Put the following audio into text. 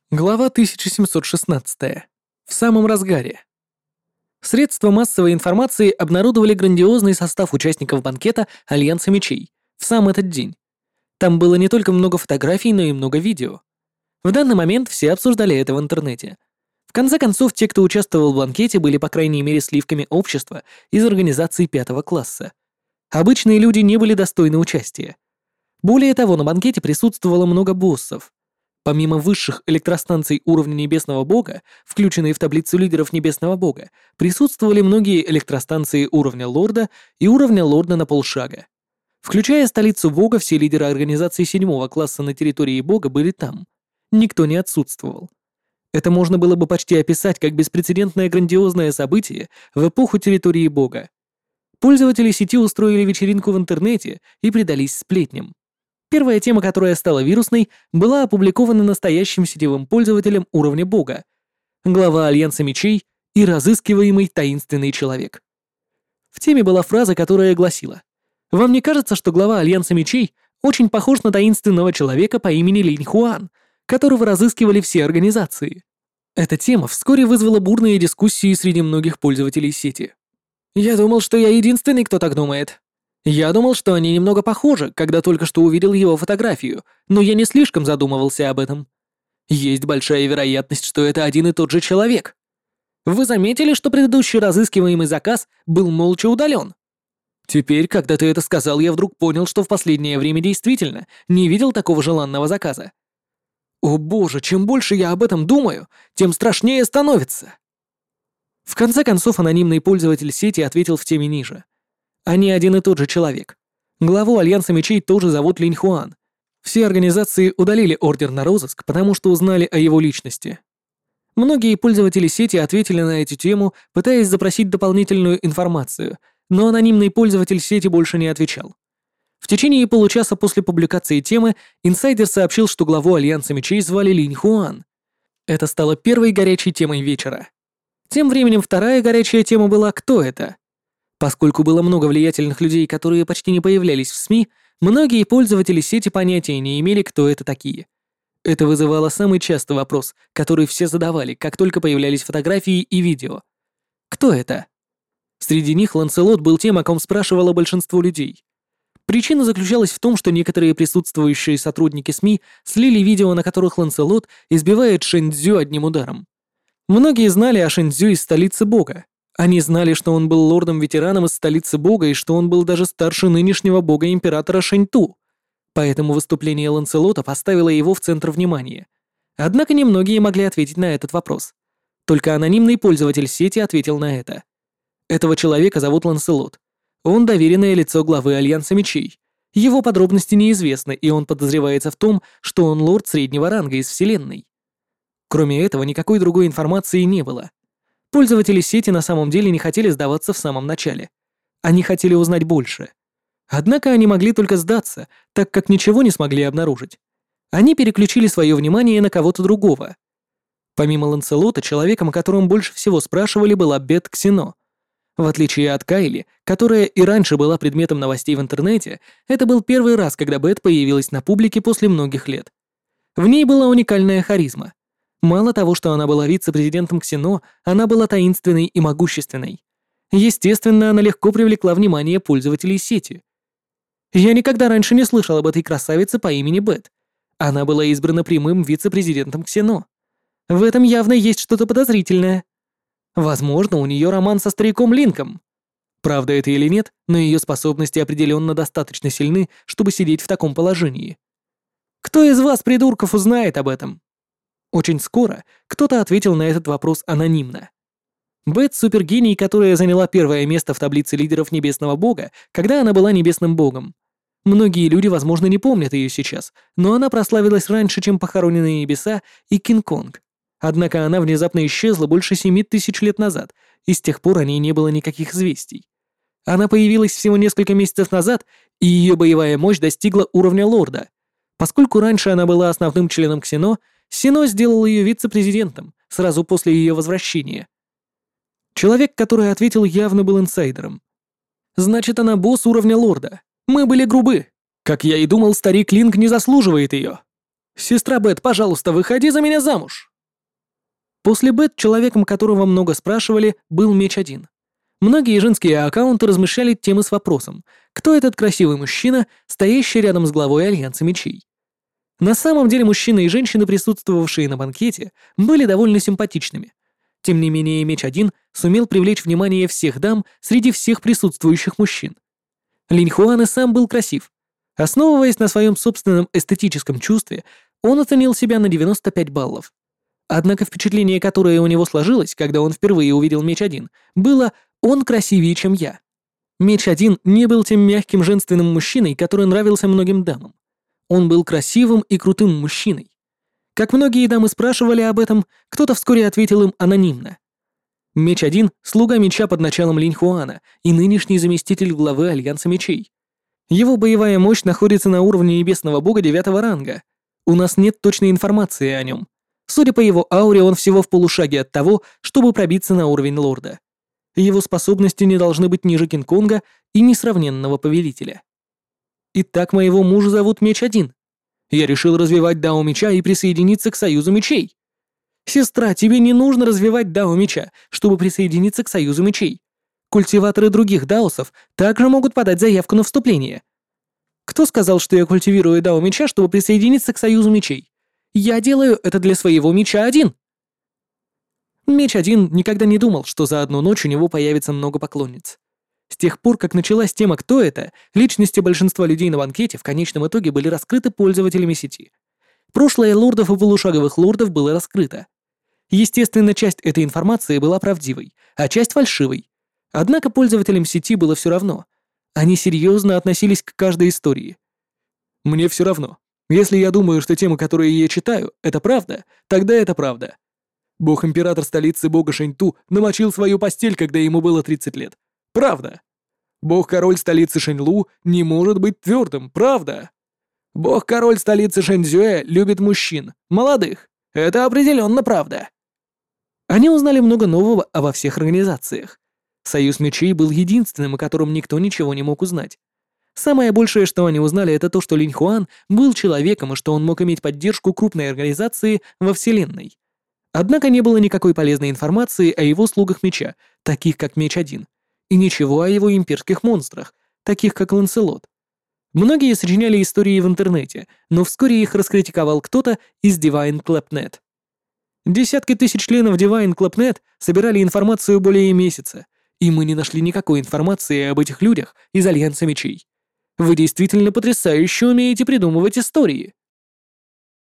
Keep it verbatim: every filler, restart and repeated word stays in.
Глава тысяча семьсот шестнадцатая. В самом разгаре. Средства массовой информации обнародовали грандиозный состав участников банкета Альянса Мечей в сам этот день. Там было не только много фотографий, но и много видео. В данный момент все обсуждали это в интернете. В конце концов, те, кто участвовал в банкете, были по крайней мере сливками общества из организации пятого класса. Обычные люди не были достойны участия. Более того, на банкете присутствовало много боссов. Помимо высших электростанций уровня Небесного Бога, включенные в таблицу лидеров Небесного Бога, присутствовали многие электростанции уровня Лорда и уровня Лорда на полшага. Включая столицу Бога, все лидеры организации седьмого класса на территории Бога были там. Никто не отсутствовал. Это можно было бы почти описать как беспрецедентное грандиозное событие в эпоху территории Бога. Пользователи сети устроили вечеринку в интернете и предались сплетням. Первая тема, которая стала вирусной, была опубликована настоящим сетевым пользователем уровня Бога, глава Альянса Мечей и разыскиваемый таинственный человек. В теме была фраза, которая гласила: «Вам не кажется, что глава Альянса Мечей очень похож на таинственного человека по имени Линь Хуан, которого разыскивали все организации?» Эта тема вскоре вызвала бурные дискуссии среди многих пользователей сети. «Я думал, что я единственный, кто так думает. Я думал, что они немного похожи, когда только что увидел его фотографию, но я не слишком задумывался об этом. Есть большая вероятность, что это один и тот же человек. Вы заметили, что предыдущий разыскиваемый заказ был молча удален? Теперь, когда ты это сказал, я вдруг понял, что в последнее время действительно не видел такого желанного заказа. О боже, чем больше я об этом думаю, тем страшнее становится». В конце концов, анонимный пользователь сети ответил в теме ниже. Они один и тот же человек. Главу Альянса Мечей тоже зовут Линь Хуан. Все организации удалили ордер на розыск, потому что узнали о его личности. Многие пользователи сети ответили на эту тему, пытаясь запросить дополнительную информацию, но анонимный пользователь сети больше не отвечал. В течение получаса после публикации темы инсайдер сообщил, что главу Альянса Мечей звали Линь Хуан. Это стало первой горячей темой вечера. Тем временем вторая горячая тема была «Кто это?». Поскольку было много влиятельных людей, которые почти не появлялись в СМИ, многие пользователи сети понятия не имели, кто это такие. Это вызывало самый частый вопрос, который все задавали, как только появлялись фотографии и видео. Кто это? Среди них Ланселот был тем, о ком спрашивало большинство людей. Причина заключалась в том, что некоторые присутствующие сотрудники СМИ слили видео, на которых Ланселот избивает Шэньцзю одним ударом. Многие знали о Шэньцзю из столицы Бога. Они знали, что он был лордом-ветераном из столицы Бога и что он был даже старше нынешнего бога-императора Шэньту. Поэтому выступление Ланселота поставило его в центр внимания. Однако немногие могли ответить на этот вопрос. Только анонимный пользователь сети ответил на это. Этого человека зовут Ланселот. Он доверенное лицо главы Альянса Мечей. Его подробности неизвестны, и он подозревается в том, что он лорд среднего ранга из Вселенной. Кроме этого, никакой другой информации не было. Пользователи сети на самом деле не хотели сдаваться в самом начале. Они хотели узнать больше. Однако они могли только сдаться, так как ничего не смогли обнаружить. Они переключили свое внимание на кого-то другого. Помимо Ланселота, человеком, о котором больше всего спрашивали, была Бет Ксино. В отличие от Кайли, которая и раньше была предметом новостей в интернете, это был первый раз, когда Бет появилась на публике после многих лет. В ней была уникальная харизма. Мало того, что она была вице-президентом Ксино, она была таинственной и могущественной. Естественно, она легко привлекла внимание пользователей сети. Я никогда раньше не слышал об этой красавице по имени Бет. Она была избрана прямым вице-президентом Ксино. В этом явно есть что-то подозрительное. Возможно, у нее роман со стариком Линком. Правда это или нет, но ее способности определенно достаточно сильны, чтобы сидеть в таком положении. Кто из вас, придурков, узнает об этом? Очень скоро кто-то ответил на этот вопрос анонимно. Бет — супергений, которая заняла первое место в таблице лидеров Небесного Бога, когда она была Небесным Богом. Многие люди, возможно, не помнят ее сейчас, но она прославилась раньше, чем Похороненные Небеса и Кинг-Конг. Однако она внезапно исчезла больше семи тысяч лет назад, и с тех пор о ней не было никаких известий. Она появилась всего несколько месяцев назад, и ее боевая мощь достигла уровня лорда. Поскольку раньше она была основным членом Ксино, Сино сделал ее вице-президентом сразу после ее возвращения. Человек, который ответил, явно был инсайдером. Значит, она босс уровня лорда. Мы были грубы. Как я и думал, старик Линк не заслуживает ее. «Сестра Бет, пожалуйста, выходи за меня замуж!» После Бет человеком, которого много спрашивали, был Меч один. Многие женские аккаунты размышляли темы с вопросом, кто этот красивый мужчина, стоящий рядом с главой Альянса Мечей. На самом деле мужчины и женщины, присутствовавшие на банкете, были довольно симпатичными. Тем не менее, Меч один сумел привлечь внимание всех дам среди всех присутствующих мужчин. Линь Хуан и сам был красив. Основываясь на своем собственном эстетическом чувстве, он оценил себя на девяносто пять баллов. Однако впечатление, которое у него сложилось, когда он впервые увидел Меч один, было «он красивее, чем я». Меч один не был тем мягким женственным мужчиной, который нравился многим дамам. Он был красивым и крутым мужчиной. Как многие дамы спрашивали об этом, кто-то вскоре ответил им анонимно. Меч один — слуга меча под началом Линь Хуана и нынешний заместитель главы Альянса Мечей. Его боевая мощь находится на уровне небесного бога девятого ранга. У нас нет точной информации о нем. Судя по его ауре, он всего в полушаге от того, чтобы пробиться на уровень лорда. Его способности не должны быть ниже Кинг-Конга и несравненного повелителя. Итак, моего мужа зовут Меч один. Я решил развивать Дао Меча и присоединиться к Союзу Мечей. Сестра, тебе не нужно развивать Дао Меча, чтобы присоединиться к Союзу Мечей. Культиваторы других даосов также могут подать заявку на вступление. Кто сказал, что я культивирую Дао Меча, чтобы присоединиться к Союзу Мечей? Я делаю это для своего Меча один. Меч один никогда не думал, что за одну ночь у него появится много поклонниц. С тех пор, как началась тема «Кто это?», личности большинства людей на банкете в конечном итоге были раскрыты пользователями сети. Прошлое лордов и полушаговых лордов было раскрыто. Естественно, часть этой информации была правдивой, а часть фальшивой. Однако пользователям сети было все равно. Они серьезно относились к каждой истории. Мне все равно. Если я думаю, что темы, которые я читаю, это правда, тогда это правда. Бог-император столицы бога Шэньту намочил свою постель, когда ему было тридцать лет. Правда. Бог-король столицы Шэньлу не может быть твердым. Правда. Бог-король столицы Шэньцзюэ любит мужчин, молодых. Это определенно правда. Они узнали много нового обо всех организациях. Союз Мечей был единственным, о котором никто ничего не мог узнать. Самое большее, что они узнали, это то, что Линь Хуан был человеком и что он мог иметь поддержку крупной организации во Вселенной. Однако не было никакой полезной информации о его слугах меча, таких как Меч один, и ничего о его имперских монстрах, таких как Ланселот. Многие сочиняли истории в интернете, но вскоре их раскритиковал кто-то из Divine Club точка нет. Десятки тысяч членов Divine Club точка нет собирали информацию более месяца, и мы не нашли никакой информации об этих людях из Альянса Мечей. Вы действительно потрясающе умеете придумывать истории.